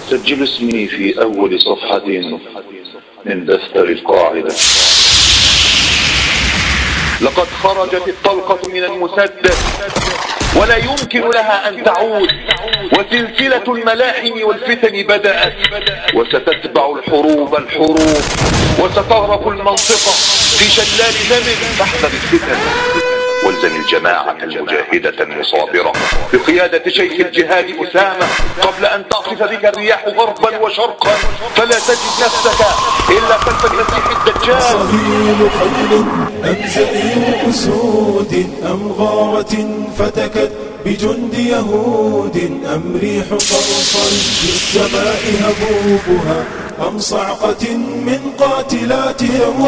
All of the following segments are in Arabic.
سجل اسمي في أول صفحة من دفتر القاعدة. لقد خرجت الطلقة من المسدس ولا يمكن لها أن تعود، وسلسلة الملاحم والفتن بدأت، وستتبع الحروب وستغرق المنطقة في شلال دم. فاحذر الفتن والزم الجماعة المجاهدة المصابرة بقيادة شيخ الجهاد أسامة قبل أن تعصف بك الرياح غربا وشرقا، فلا تجد نفسك إلا خلف المسيح الدجال. صهيل خيل أم زئير أسود أم غارة فتكت بجند يهود أم ريح صرصر في السماء هبوبها أم صعقة من قاتلات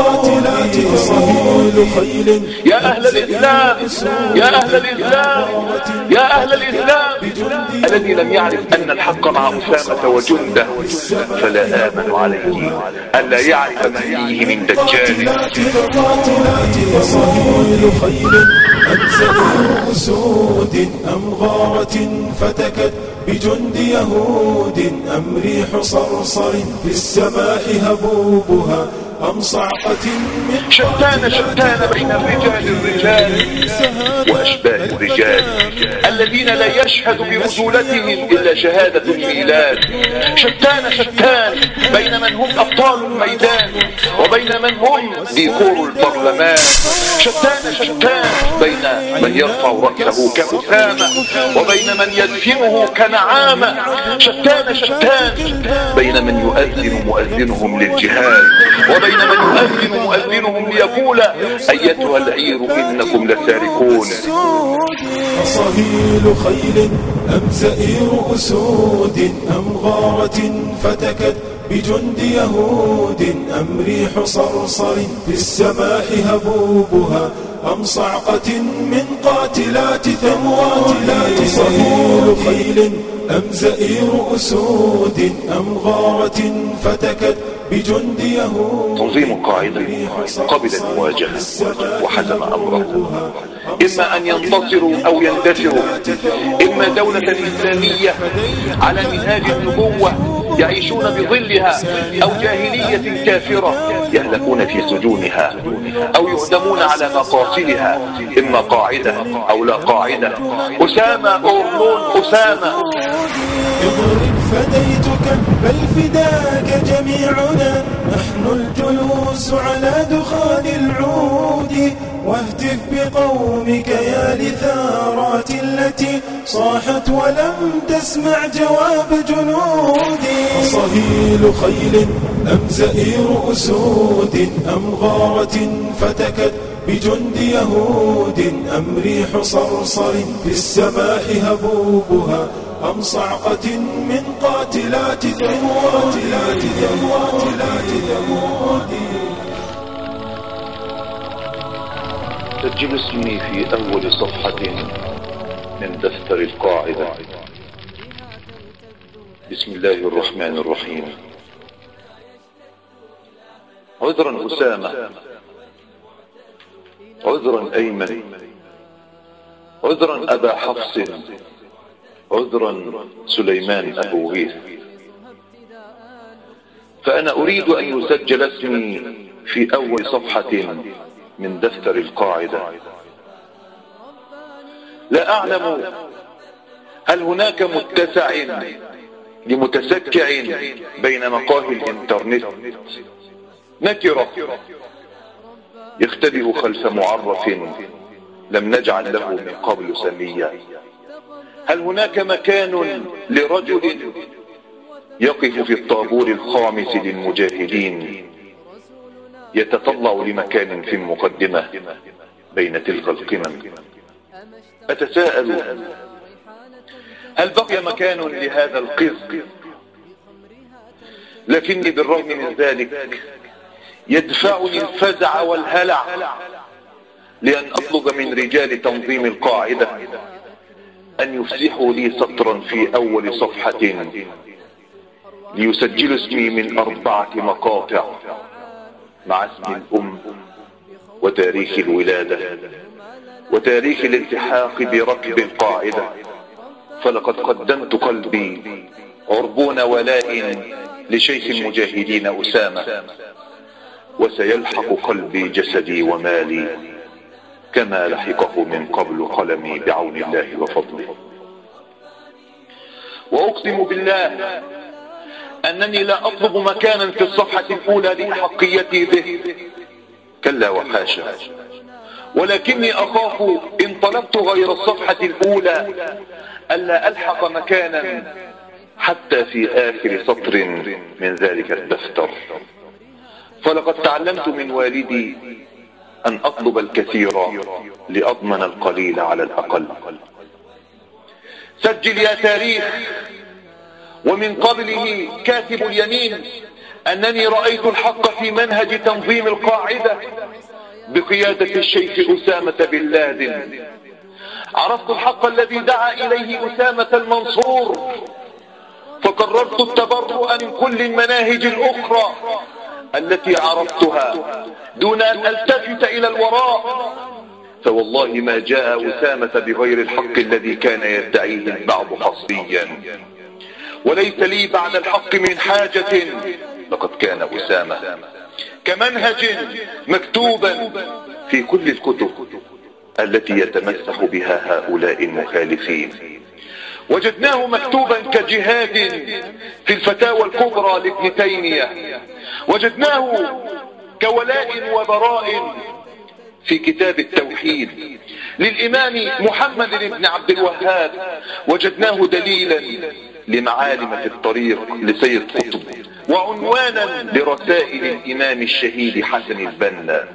صهيل خيل. يا أهل الإسلام، يا أهل الإسلام، يا أهل الإسلام، الذي لم يعرف أن الحق مع أسامة وجنده فلا آمن عليه ألا يعرف ما فيه من دجال. صهيل خيل أم زئير أسود أم غارة فتكت بجند يهود أم ريح صرصر في السماء هبوبها أم صعقة من شتان بين الرجال وأشباه الرجال الذين لا يشهد برجولتهم إلا شهادة الميلاد. شتان بين من هم أبطال الميدان وبين من هم ديكور البرلمان. شتان بين من يرفع رأسه كأسامة وبين من يدفنه كنعامة. شتان بين من يؤذن مؤذنهم للجهاد وبين من يؤذن مؤذنهم ليقول أيتها العير إنكم لسارقون. صهيل خيل أم زئير أسود أم غارة فتكت بجند يهود أم ريح صرصر في السماء هبوبها أم صعقة من قاتلات ثمود. صهيل خيل أم زئير أسود أم غارة فتكت بجند يهود. تنظيم القاعدة قبل المواجهة وحزم أمره، إما أن ينتصروا أو يندثروا، إما دولة إسلامية على منهاج النبوة يعيشون بظلها، أو جاهلية كافرة يهلكون في سجونها أو يهدمون على مقاصدها. إما قاعدة أو لا قاعدة. أسامة أورمون أسامة. اضرب فديتك بل فداك جميعنا، نحن الجلوس على دخان العود، واهتف بقومك يا لثارات التي صاحت ولم تسمع جواب جنودي. صهيل خيل أم زئير أسود أم غارة فتكت بجند يهود أم ريح صرصر في السماء هبوبها أم صعقة من قاتلات ثمود. سجل اسمي في أول صفحة من دفتر القاعدة. بسم الله الرحمن الرحيم. عذرا أسامة، عذرا أيمن، عذرا أبا حفص، عذرا سليمان أبو غيث. فأنا أريد أن يسجل اسمي في أول صفحة من دفتر القاعدة. لا أعلم هل هناك متسع لمتسكع بين مقاهي الإنترنت نكرة يختبئ خلف معرف لم نجعل له من قبل سميا. هل هناك مكان لرجل يقف في الطابور الخامس للمجاهدين يتطلع لمكان في المقدمة بين تلك القمم؟ أتساءل هل بقي مكان لهذا القز؟ لكني بالرغم من ذلك يدفعني الفزع والهلع لأن أطلب من رجال تنظيم القاعدة أن يفسحوا لي سطرا في أول صفحة ليسجلوا اسمي من 4 مقاطع مع اسم الأم وتاريخ الولادة وتاريخ الالتحاق بركب القاعدة. فلقد قدمت قلبي عربون ولاء لشيخ المجاهدين أسامة، وسيلحق قلبي جسدي ومالي كما لحقه من قبل قلمي بعون الله وفضله. وأقسم بالله أنني لا أطلب مكانا في الصفحة الأولى لأحقيتي به، كلا وحاشا، ولكني أخاف إن طلبت غير الصفحة الأولى ألا ألحق مكانا حتى في آخر سطر من ذلك الدفتر. فلقد تعلمت من والدي أن أطلب الكثير لأضمن القليل على الأقل. سجل يا تاريخ، ومن قبله كاتب اليمين، أنني رأيت الحق في منهج تنظيم القاعدة بقيادة الشيخ أسامة بن لادن. عرفت الحق الذي دعا إليه أسامة المنصور، فقررت التبرؤ من كل المناهج الأخرى التي عرفتها دون أن ألتفت إلى الوراء. فوالله ما جاء أسامة بغير الحق الذي كان يدعيه البعض حصريا، وليس لي بعد الحق من حاجة. لقد كان أسامة كمنهج مكتوبا في كل الكتب التي يتمسح بها هؤلاء المخالفين. وجدناه مكتوبا كجهاد في الفتاوى الكبرى لابن تيمية، وجدناه كولاء وبراء في كتاب التوحيد للإمام محمد بن عبد الوهاب، وجدناه دليلا لمعالم في الطريق لسيد قطب، وعنوانا لرسائل الإمام الشهيد حسن البنا.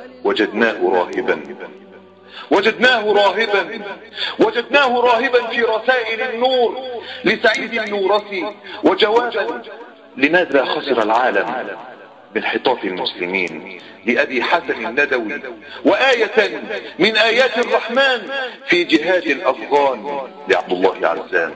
وجدناه راهبا في رسائل النور لسعيد النورسي، وجوابا لماذا خسر العالم بانحطاط المسلمين لأبي حسن الندوي، وآية من آيات الرحمن في جهاد الأفغان لعبد الله عزام.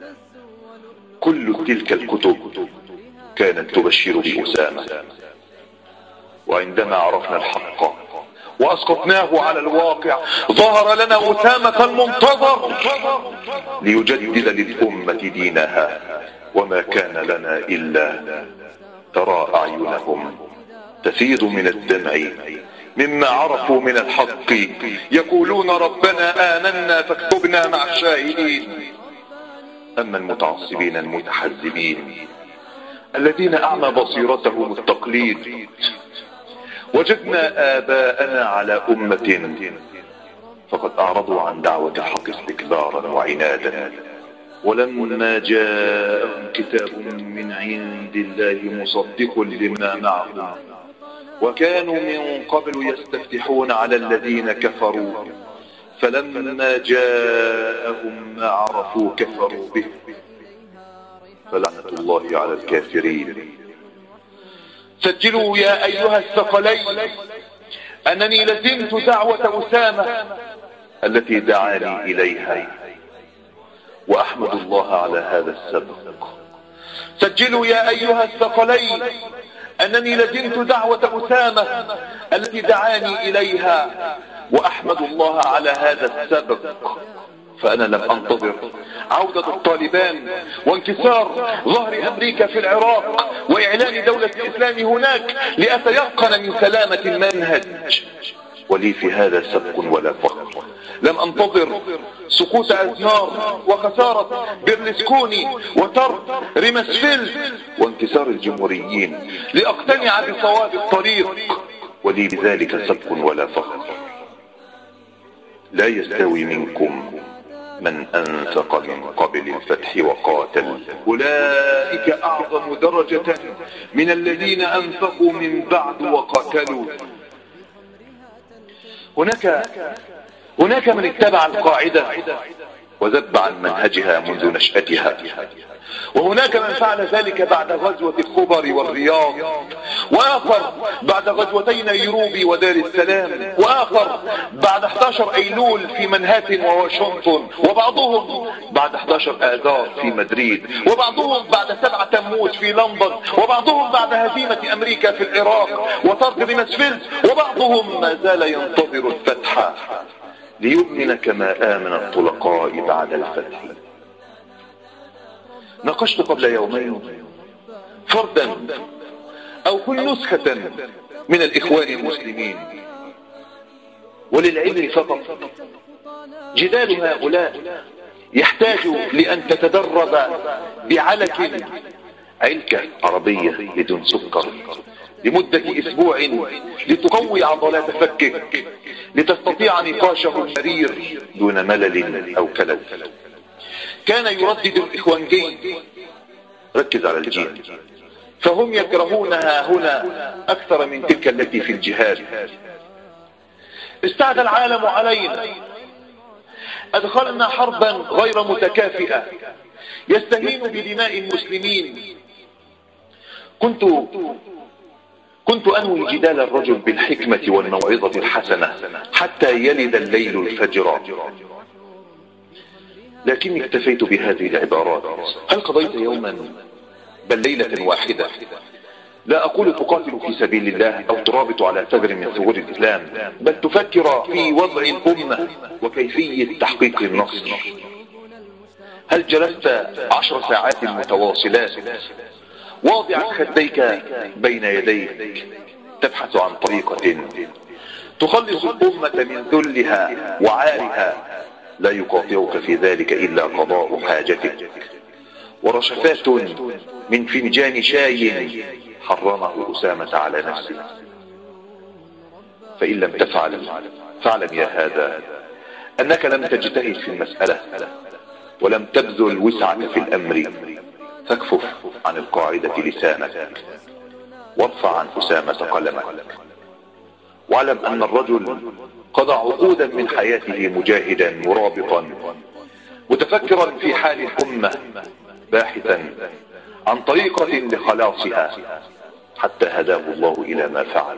كل تلك الكتب كانت تبشر بأسامة. وعندما عرفنا الحق وأسقطناه على الواقع ظهر لنا أسامة المنتظر ليجدد للأمة دينها، وما كان لنا إلا ترى أعينهم تفيض من الدمع مما عرفوا من الحق، يقولون ربنا آمنا فاكتبنا مع الشاهدين. أما المتعصبين المتحزبين الذين أعمى بصيرتهم التقليد، وجدنا آباءنا على أمة فقد أعرضوا عن دعوة الحق استكبارا وعنادا، ولما جاءهم كتاب من عند الله مصدق لما معهم وكانوا من قبل يستفتحون على الذين كفروا، فلما جاءهم ما عرفوا كفروا به، فلعنة الله على الكافرين. سجلوا يا أيها الثقلين أنني لزمت دعوة أسامة التي دعاني إليها، وأحمد الله على هذا السبق. سجلوا يا أيها الثقلين أنني لزمت دعوة أسامة التي دعاني إليها، وأحمد الله على هذا السبق. فأنا لم أنتظر عودة الطالبان وانكسار ظهر أمريكا في العراق وإعلان دولة الإسلام هناك لأتيقن من سلامة المنهج، ولي في هذا سبق ولا فخر. لم أنتظر سقوط أزنار وخسارة بيرلسكوني وطرد ريمسفيلد وانكسار الجمهوريين لأقتنع بصواب الطريق، ولي بذلك سبق ولا فخر. لا يستوي منكم من أنفق من قبل الفتح وقاتل، أولئك أعظم درجة من الذين أنفقوا من بعد وقاتلوا. هناك من اتبع القاعدة وذب عن منهجها منذ نشأتها، وهناك من فعل ذلك بعد غزوة الخبر والرياض، وآخر بعد غزوتي نيروبي ودار السلام، وآخر بعد 11 أيلول في منهاتن وواشنطن، وبعضهم بعد 11 آذار في مدريد، وبعضهم بعد 7 تموز في لندن، وبعضهم بعد هزيمة أمريكا في العراق وطرد ريمسفيلد، وبعضهم ما زال ينتظر الفتح ليؤمن كما آمن الطلقاء بعد الفتح. ناقشت قبل يومين فردا أو كل نسخة من الإخوان المسلمين، وللعلم فقط جدال هؤلاء يحتاج لأن تتدرب بعلك علكة عربية بدون سكر لمدة أسبوع لتقوي عضلات فكك لتستطيع نقاشه المرير دون ملل أو كلل. كان يردد الإخوانجي، ركز على الجيم، فهم يكرهونها هنا أكثر من تلك التي في الجهاد. استعدى العالم علينا، أدخلنا حربا غير متكافئة يستهين بدماء المسلمين. كنت أنوي جدال الرجل بالحكمة والموعظة الحسنة حتى يلد الليل الفجر، لكني اكتفيت بهذه العبارات. هل قضيت يوما بل ليلة واحدة لا أقول تقاتل في سبيل الله أو ترابط على ثغر من ثغور الإسلام، بل تفكر في وضع الأمة وكيفية تحقيق النصر؟ هل جلست 10 ساعات متواصلات واضعا خديك بين يديك تبحث عن طريقة تخلص الأمة من ذلها وعارها؟ لا يقاطعك في ذلك إلا قضاء حاجتك ورشفات من فنجان شاي حرمه أسامة على نفسه. فإن لم تفعل فاعلم يا هذا أنك لم تجتهد في المسألة ولم تبذل وسعك في الأمر. فاكفف عن القاعدة لسانك وارفع عن أسامة قلمك، واعلم أن الرجل قضى عقودا من حياته مجاهدا مرابطا متفكرا في حال الأمة باحثا عن طريقة لخلاصها حتى هداه الله إلى ما فعل.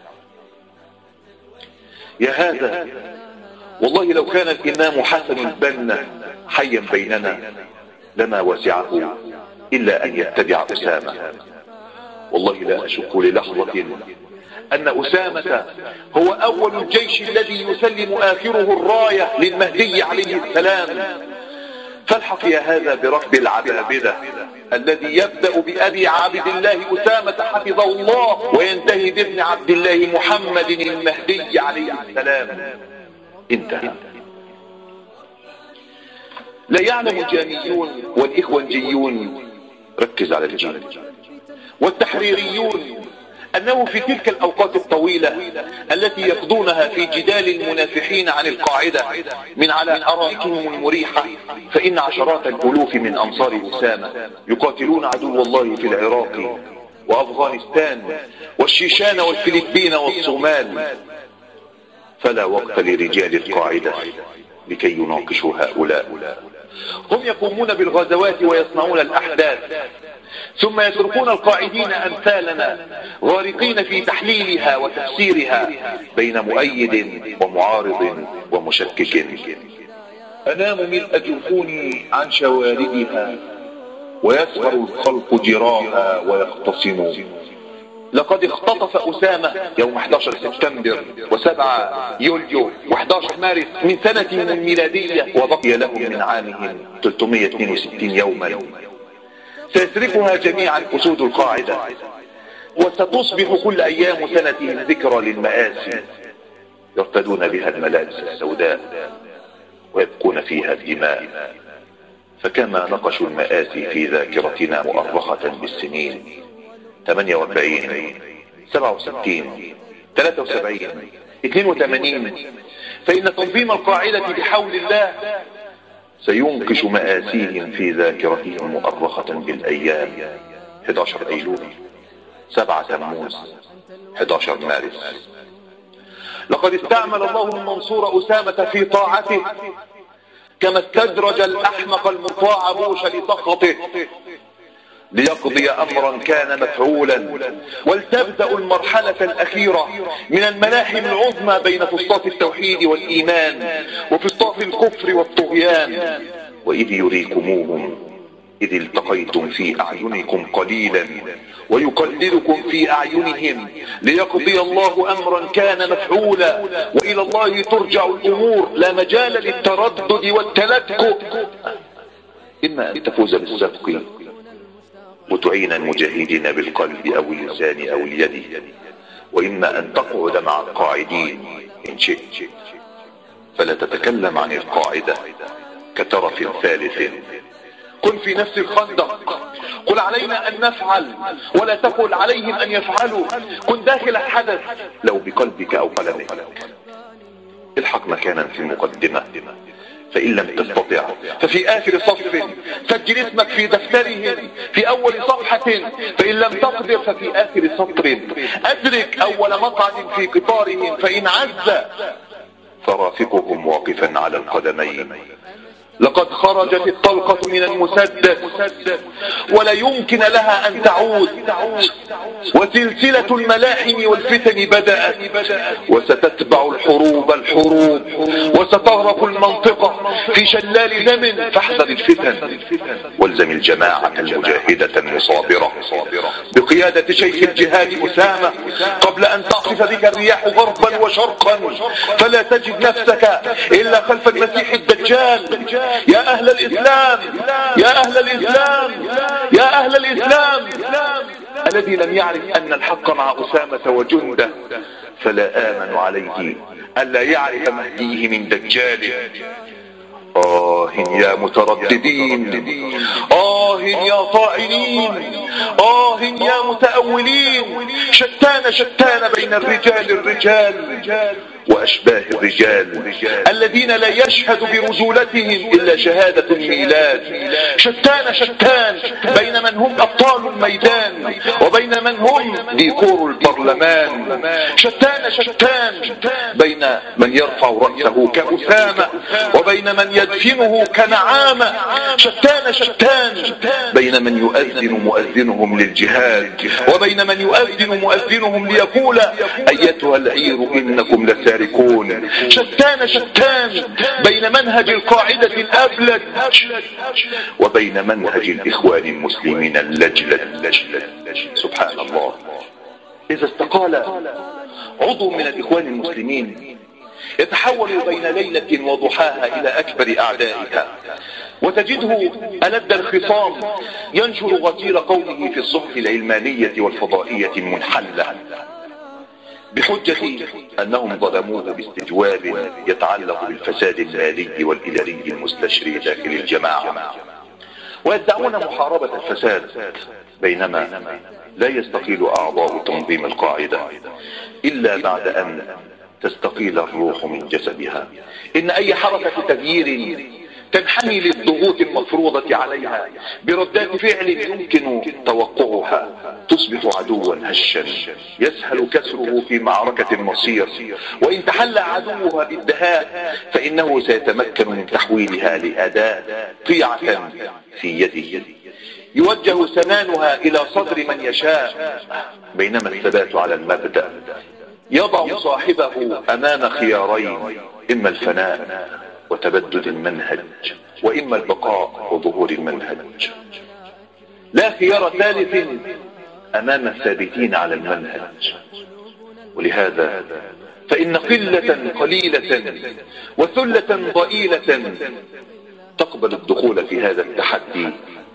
يا هذا والله لو كان الإمام حسن البنا حيا بيننا لما وسعه إلا أن يتبع أسامة. والله لا أشك للحظة أن أسامة هو أول الجيش الذي يسلم آخره الراية للمهدي عليه السلام. فالحق يا هذا بركب العبابدة الذي يبدأ بأبي عبد الله أسامة حفظه الله وينتهي بابن عبد الله محمد المهدي عليه السلام. انتهى. لا يعلم الجاميون والإخوانجيون، ركز على الجيل، والتحريريون أنه في تلك الأوقات الطويلة التي يقضونها في جدال المنافحين عن القاعدة من على أرائكهم المريحة، فإن عشرات الألوف من أنصار أسامة يقاتلون عدو الله في العراق وأفغانستان والشيشان والفلبين والصومال. فلا وقت لرجال القاعدة لكي يناقشوا هؤلاء. هم يقومون بالغزوات ويصنعون الأحداث، ثم يتركون القاعدين أمثالنا غارقين في تحليلها وتفسيرها بين مؤيد ومعارض ومشكك. أنام ملء جفوني عن شواردها ويسهر الخلق جراها ويختصموا. لقد اختطف أسامة يوم 11 سبتمبر و7 يوليو و11 مارس من سنة ميلادية، وبقي لهم من عامهم 362 يوما. سيسرقها جميعا أسود القاعدة، وستصبح كل أيام سنتهم ذكرى للمآسي يرتدون بها الملابس السوداء ويبقون فيها الدماء. فكما نقشوا المآسي في ذاكرتنا مؤرخة بالسنين 48 67 73 82، فإن تنظيم القاعدة بحول الله سينقش مآسيهم في ذاكرتهم مؤرخة بالأيام 11 أيلول 7 تموز 11 مارس. لقد استعمل الله المنصور أسامة في طاعته كما استدرج الأحمق المطاع بوش لسخطه ليقضي أمرا كان مفعولا، ولتبدأ المرحلة الأخيرة من الملاحم العظمى بين فسطاط التوحيد والإيمان وفسطاط الكفر والطغيان. وإذ يريكموهم إذ التقيتم في أعينكم قليلا ويقللكم في أعينهم ليقضي الله أمرا كان مفعولا، وإلى الله ترجع الأمور لا مجال للتردد والتلكؤ. إما أن تفوز بالسبق وتعين المجاهدين بالقلب أو اللسان أو اليد، وإما أن تقعد مع القاعدين إن شئت، فلا تتكلم عن القاعدة كترف ثالث. كن في نفس الخندق، قل علينا أن نفعل ولا تقل عليهم أن يفعلوا. كن داخل الحدث لو بقلبك أو قلمك. الحق مكانا في المقدمة، فإن لم تستطع ففي آخر صف، سجل اسمك في دفترهم في أول صفحة، فإن لم تقدر ففي آخر سطر. أدرك أول مقعد في قطارهم، فإن عز فرافقهم واقفا على القدمين. لقد خرجت الطلقة من المسدس ولا يمكن لها أن تعود، وسلسلة الملاحم والفتن بدأت، وستتبع الحروب وستغرق المنطقة في شلال دم. فاحذر الفتن، والزم الجماعة المجاهدة المصابرة بقيادة شيخ الجهاد أسامة قبل أن تعصف بك الرياح غربا وشرقا، فلا تجد نفسك إلا خلف المسيح الدجال. يا أهل الإسلام، يا أهل الإسلام، يا أهل الإسلام، الذي لم يعرف أن الحق مع أسامة وجنده فلا آمن عليه ألا يعرف مهديه من دجاله. آه يا مترددين، آه يا طاعنين، آه يا متأولين. شتان بين الرجال وأشباه الرجال الذين لا يشهد برجولتهم إلا شهادة الميلاد. شتان بين من هم أبطال الميدان وبين من هم ديكور البرلمان. شتان بين من يرفع رأسه كأسامة وبين من يدفنه كنعامة. شتان بين من يؤذن مؤذنهم للجهاد وبين من يؤذن مؤذنهم ليقول أيتها العير إنكم لسارقون. شتان بين منهج القاعدة الأبلد وبين منهج الإخوان المسلمين اللجلد. سبحان الله. إذا استقال عضو من الإخوان المسلمين يتحول بين ليلة وضحاها إلى أكبر أعدائها، وتجده ألد الخصام ينشر غزير قوله في الصحف العلمانية والفضائية المنحلة بحجة أنهم ظلموه باستجواب يتعلق بالفساد المالي والإداري المستشري داخل الجماعة، ويدعون محاربة الفساد، بينما لا يستقيل أعضاء تنظيم القاعدة إلا بعد أن تستقيل الروح من جسدها. إن أي حركة تغيير تنحني للضغوط المفروضة عليها بردات فعل يمكن توقعها تصبح عدوا هشا يسهل كسره في معركة المصير، وإن تحلى عدوها بالدهاء فإنه سيتمكن من تحويلها لأداة طيعة في يده يوجه سنانها إلى صدر من يشاء. بينما الثبات على المبدأ يضع صاحبه أمام خيارين، إما الفناء وتبدد المنهج، وإما البقاء وظهور المنهج. لا خيار ثالث أمام الثابتين على المنهج. ولهذا فإن قلة قليلة وثلة ضئيلة تقبل الدخول في هذا التحدي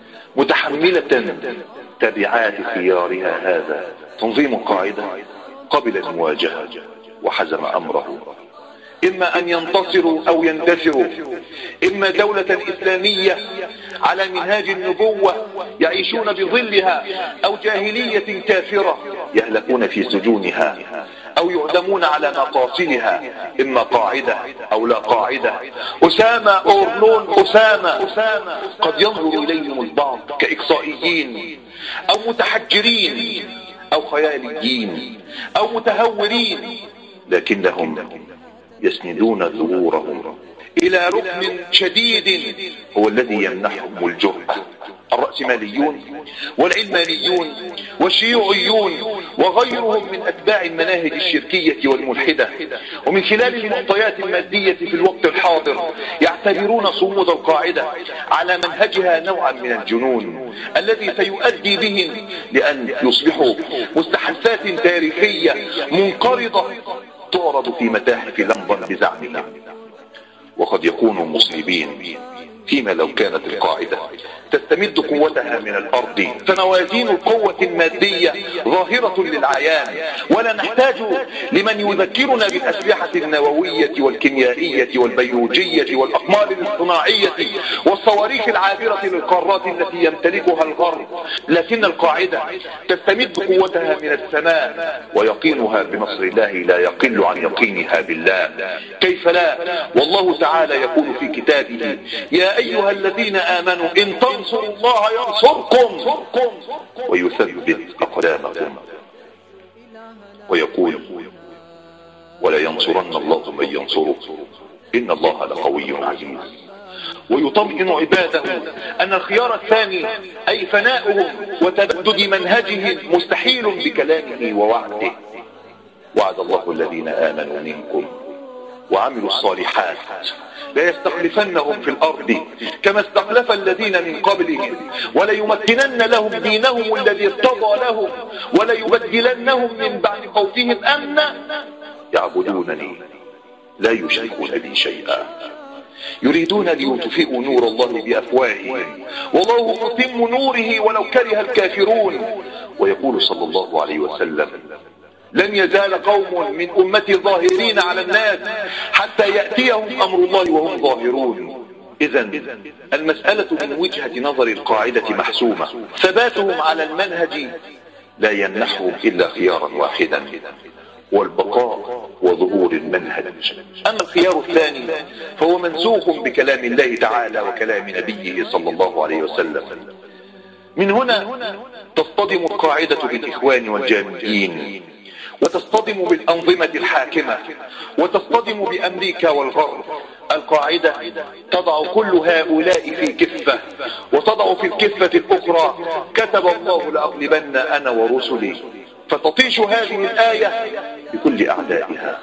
متحملة تبعات خيارها هذا. تنظيم القاعدة قبل المواجهة وحزم أمره، إما أن ينتصروا أو يندثروا، إما دولة إسلامية على منهاج النبوة يعيشون بظلها، أو جاهلية كافرة يهلكون في سجونها أو يعدمون على مقاصدها. إما قاعدة أو لا قاعدة. أسامة أو نون أسامة قد ينظر إليهم البعض كإقصائيين أو متحجرين أو خياليين أو متهورين، لكنهم يسندون ظهورهم إلى ركن شديد هو الذي يمنحهم الجرأة. الرأسماليون والعلمانيون والشيوعيون وغيرهم من أتباع المناهج الشركية والملحدة، ومن خلال المعطيات المادية في الوقت الحاضر يعتبرون صمود القاعدة على منهجها نوعا من الجنون الذي سيؤدي بهم لأن يصبحوا مستحدثات تاريخية منقرضة تعرض في متاحف لندن بزعمهم. وقد يكونوا مصيبين فيما لو كانت القاعدة تستمد قوتها من الأرض، فموازين القوة المادية ظاهرة للعيان، ولا نحتاج لمن يذكرنا بالأسلحة النووية والكيميائية والبيولوجية والأقمار الاصطناعية والصواريخ العابرة للقارات التي يمتلكها الغرب، لكن القاعدة تستمد قوتها من السماء، ويقينها بنصر الله لا يقل عن يقينها بالله. كيف لا؟ والله تعالى يقول في كتابه: يا أيها الذين آمنوا إن تنصروا الله ينصركم ويثبت أقدامكم، ويقول: ولا ينصرن الله من ينصره إن الله لقوي عزيز. ويطمئن عباده أن الخيار الثاني أي فناؤهم وتبدد منهجهم مستحيل بكلامه ووعده. وعد الله الذين آمنوا منكم وعملوا الصالحات لا يستخلفنهم في الأرض كما استخلف الذين من قبلهم وليمكنن لهم دينهم الذي ارتضى لهم وليبدلنهم من بعد خوفهم أمنا يعبدونني لا يشركون بي شيئا يريدون ليطفئوا نور الله بأفواههم والله متم نوره ولو كره الكافرون. ويقول صلى الله عليه وسلم: لن يزال قوم من أمتي ظاهرين على الناس حتى يأتيهم أمر الله وهم ظاهرون. إذن المسألة من وجهة نظر القاعدة محسومة، ثباتهم على المنهج لا يمنحهم إلا خيارا واحدا، والبقاء وظهور المنهج. أما الخيار الثاني فهو منسوخ بكلام الله تعالى وكلام نبيه صلى الله عليه وسلم. من هنا تصطدم القاعدة بالإخوان والجامعيين، وتصطدم بالأنظمة الحاكمة، وتصطدم بأمريكا والغرب. القاعدة تضع كل هؤلاء في كفة، وتضع في الكفة الأخرى: كتب الله لأغلبن أنا ورسلي، فتطيش هذه الآية بكل أعدائها.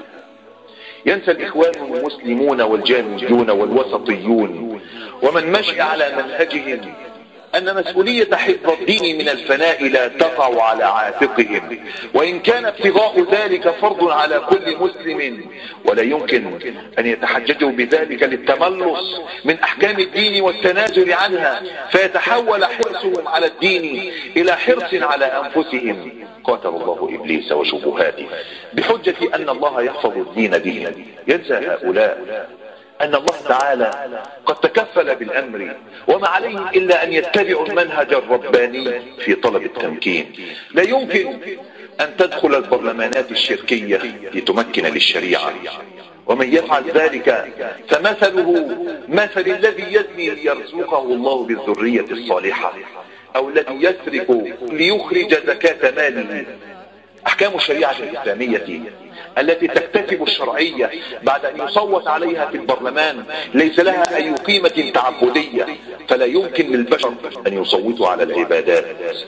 ينسى الإخوان المسلمون والجامعيون والوسطيون ومن مشي على منهجهم أن مسؤولية حفظ الدين من الفناء لا تقع على عاتقهم، وإن كان ابتغاء ذلك فرض على كل مسلم، ولا يمكن أن يتحججوا بذلك للتملص من أحكام الدين والتنازل عنها، فيتحول حرصهم على الدين إلى حرص على أنفسهم. قاتل الله إبليس وشبهاته بحجة أن الله يحفظ الدين به. ينسى هؤلاء أن الله تعالى قد تكفل بالأمر وما عليهم إلا أن يتبعوا المنهج الرباني في طلب التمكين. لا يمكن أن تدخل البرلمانات الشركية لتمكن للشريعة، ومن يفعل ذلك فمثله مثل الذي يزني ليرزقه الله بالذرية الصالحة، أو الذي يسرق ليخرج زكاة ماله. أحكام الشريعة الإسلامية التي تكتسب الشرعية بعد أن يصوت عليها في البرلمان ليس لها أي قيمة تعبدية، فلا يمكن للبشر أن يصوتوا على العبادات.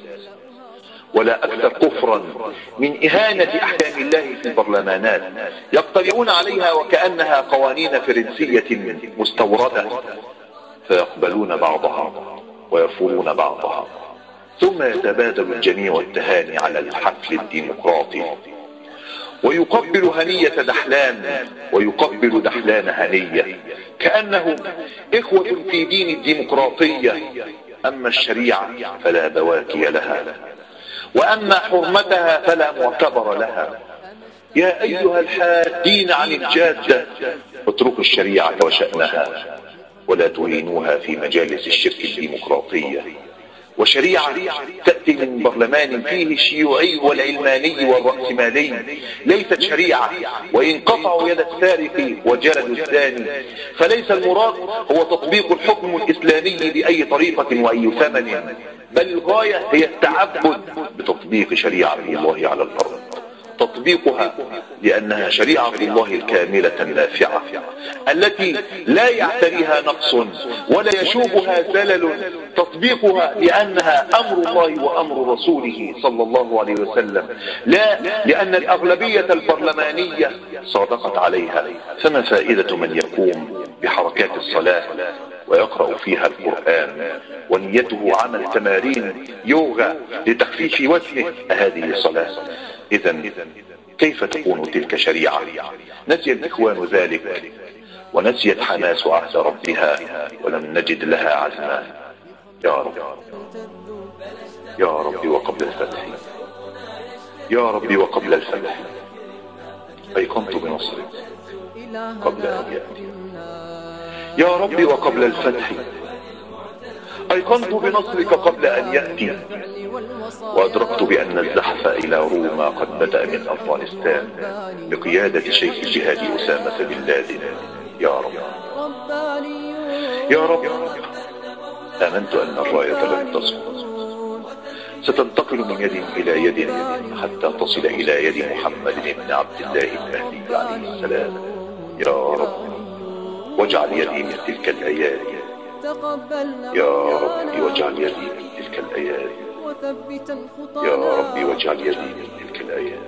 ولا أكثر كفرا من إهانة أحكام الله في البرلمانات، يقترعون عليها وكأنها قوانين فرنسية مستوردة، فيقبلون بعضها ويرفضون بعضها، ثم يتبادل الجميع التهاني على الحفل الديمقراطي، ويقبل هنية دحلان ويقبل دحلان هنية، كأنهم إخوة في دين الديمقراطية. أما الشريعة فلا بواكي لها، وأما حرمتها فلا معتبر لها. يا أيها الحادين عن الجادة اتركوا الشريعة وشأنها، ولا تهينوها في مجالس الشرك الديمقراطية. وشريعة تأتي من برلمان فيه الشيوعي والعلماني والرأسمالي ليست شريعة، وإن قطعوا يد السارق وجلدوا الزاني فليس المراد هو تطبيق الحكم الإسلامي بأي طريقة وأي ثمن، بل الغاية هي التعبد بتطبيق شريعة الله على الأرض، تطبيقها لأنها شريعة الله الكاملة النافعة التي لا يعتريها نقص ولا يشوبها زلل، تطبيقها لأنها أمر الله وأمر رسوله صلى الله عليه وسلم، لا لأن الأغلبية البرلمانية صادقت عليها. فما فائدة من يقوم بحركات الصلاة ويقرأ فيها القرآن ونيته عمل تمارين يوغا لتخفيف وزنه؟ هذه صلاة؟ إذن كيف تكون تلك شريعة؟ نسي الإخوان ذلك، ونسيت حماس عهد ربها ولم نجد لها عزما. يا رب يا رب وقبل الفتح، يا رب وقبل الفتح أيقنت بنصرك قبل أن يأتي. يا رب وقبل الفتح أيقنت بنصرك قبل أن يأتي. وأدركت بأن الزحف إلى روما قد بدأ من أفغانستان بقيادة شيخ الجهاد أسامة بن لادن. يا رب يا رب آمنت أن الراية لن تسقط، ستنتقل من يد إلى يد حتى تصل إلى يد محمد بن عبد الله المهدي عليه السلام. يا رب واجعل يدي من تلك الأيادي، يا رب واجعل يدي من تلك الأيادي، يا رب واجعل يدي من تلك الأيادي.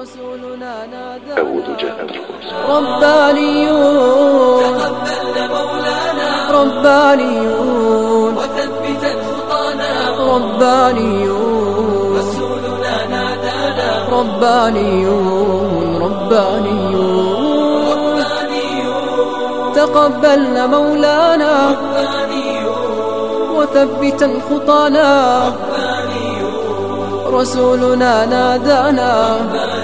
أعوذ جنة القدس. ربانيون تقبلنا مولانا، ربانيون وثبت خطانا، ربانيون رسولنا نادانا، ربانيون ربانيون تقبلنا مولانا، ربانيون وثبت خطانا، ربانيون رسولنا نادانا،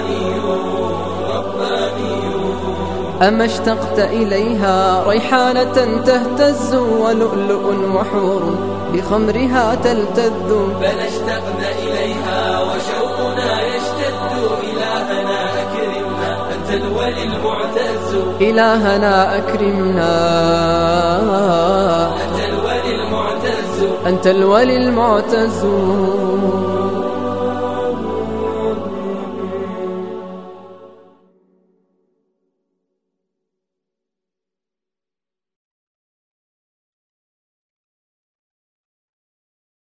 أما اشتقت إليها ريحانة تهتز ولؤلؤ وحور بخمرها تلتذ، بل اشتقنا إليها وشوقنا يشتد. إلهنا أكرمنا أنت الولي المعتز، إلهنا أكرمنا أنت الولي المعتز، أنت الولي المعتز.